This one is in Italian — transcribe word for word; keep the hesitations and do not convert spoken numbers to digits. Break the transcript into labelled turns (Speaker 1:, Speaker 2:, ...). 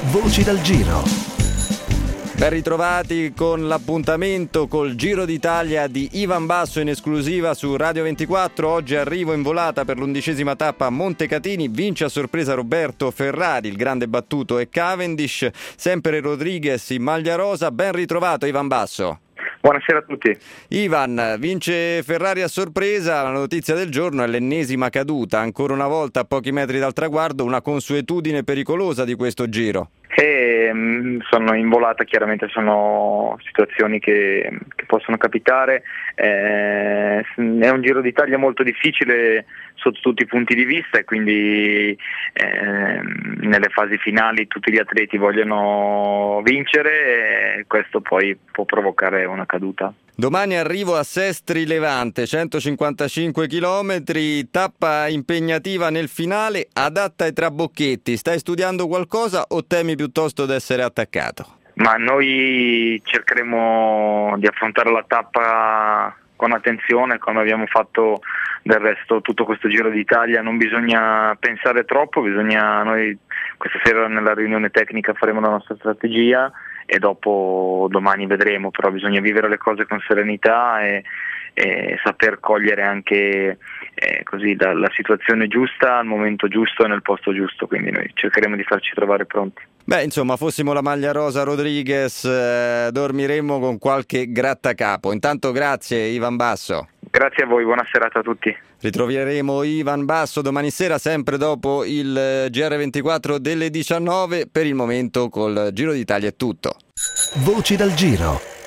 Speaker 1: Voci dal Giro.
Speaker 2: Ben ritrovati con l'appuntamento col Giro d'Italia di Ivan Basso in esclusiva su Radio ventiquattro. Oggi arrivo in volata per l'undicesima tappa a Montecatini, vince a sorpresa Roberto Ferrari, il grande battuto è Cavendish, sempre Rodriguez in maglia rosa. Ben ritrovato Ivan Basso.
Speaker 3: Buonasera a tutti.
Speaker 2: Ivan, vince Ferrari a sorpresa, la notizia del giorno è l'ennesima caduta, ancora una volta a pochi metri dal traguardo, una consuetudine pericolosa di questo Giro.
Speaker 3: E, sono in volata, chiaramente sono situazioni che, che possono capitare, eh, è un Giro d'Italia molto difficile sotto tutti i punti di vista e quindi eh, nelle fasi finali tutti gli atleti vogliono vincere e questo poi può provocare una caduta.
Speaker 2: Domani arrivo a Sestri Levante, centocinquantacinque chilometri, tappa impegnativa nel finale, adatta ai trabocchetti. Stai studiando qualcosa o temi piuttosto di essere attaccato?
Speaker 3: Ma noi cercheremo di affrontare la tappa con attenzione, come abbiamo fatto del resto tutto questo Giro d'Italia. Non bisogna pensare troppo, bisogna noi questa sera nella riunione tecnica faremo la nostra strategia e dopo domani vedremo, però bisogna vivere le cose con serenità e, e saper cogliere anche eh, così la, la situazione giusta al momento giusto e nel posto giusto, quindi noi cercheremo di farci trovare pronti.
Speaker 2: Beh, insomma, fossimo la maglia rosa Rodriguez, eh, dormiremmo con qualche grattacapo. Intanto grazie Ivan Basso.
Speaker 3: Grazie a voi, buona serata a tutti.
Speaker 2: Ritroveremo Ivan Basso domani sera, sempre dopo il G R ventiquattro delle diciannove. Per il momento col Giro d'Italia è tutto.
Speaker 1: Voci dal Giro.